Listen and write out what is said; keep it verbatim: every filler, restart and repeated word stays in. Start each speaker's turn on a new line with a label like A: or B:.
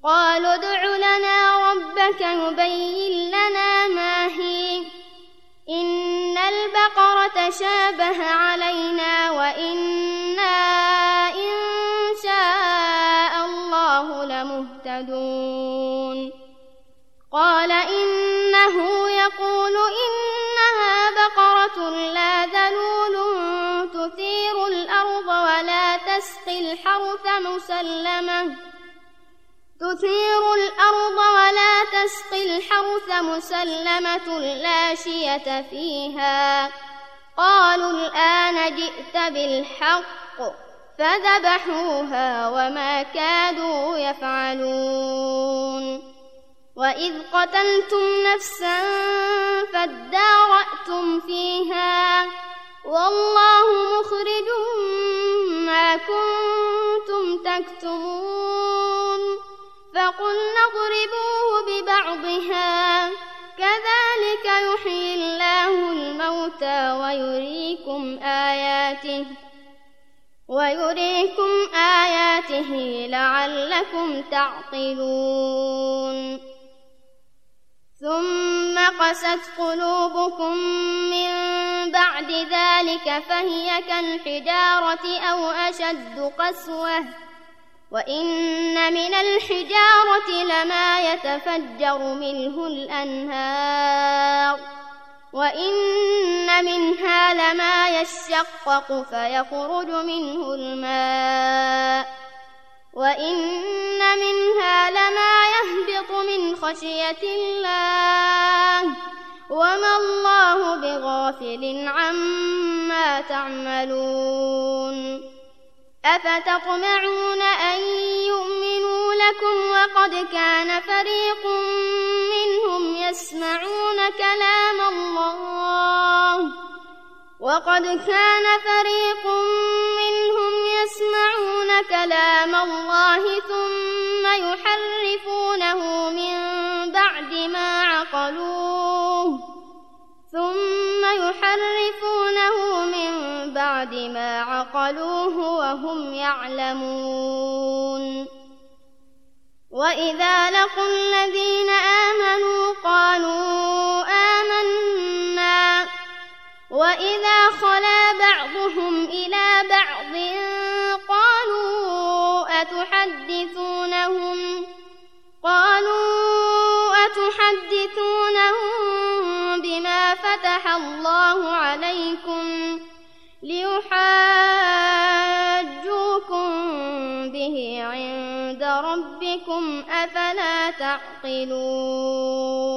A: قالوا ادع لنا ربك يبين لنا ما هي إن البقرة تشابه علينا وإنا إن شاء الله لمهتدون قال إنه يقول إنها بقرة لا ذلول تثير الأرض ولا تسقي الحرث مسلمة تثير الأرض ولا تسقي الحرث مسلمة لا شية فيها قالوا الآن جئت بالحق فذبحوها وما كادوا يفعلون وإذ قتلتم نفسا فادارأتم فيها والله مخرج ما كنتم تكتمون فقلنا اضربوه ببعضها كذلك يحيي الله الموتى ويريكم آياته ويريكم آياته لعلكم تعقلون ثم قست قلوبكم من بعد ذلك فهي كالحجارة أو أشد قسوة وإن من الحجارة لما يتفجر منه الأنهار وإن منها لما يشقق فيخرج منه الماء وإن منها لما يهبط من خشية الله وما الله بغافل عما تعملون أفتطمعون أن يؤمنوا لكم وقد كان فريق منهم يسمعون كلام الله وقد كان فريق منهم يسمعون كلام الله ثم يحرفونه من بعد ما عقلوه ثم يحرفونه من بعد ما عقلوه وهم يعلمون وإذا لقوا الذين آمنوا قالوا آمنا وإذا خلا بعضهم إلى بعض قالوا أتحدثونهم قالوا أتحدثونهم بما فتح الله عليكم ليحاجوكم به عند ربكم أفلا تعقلون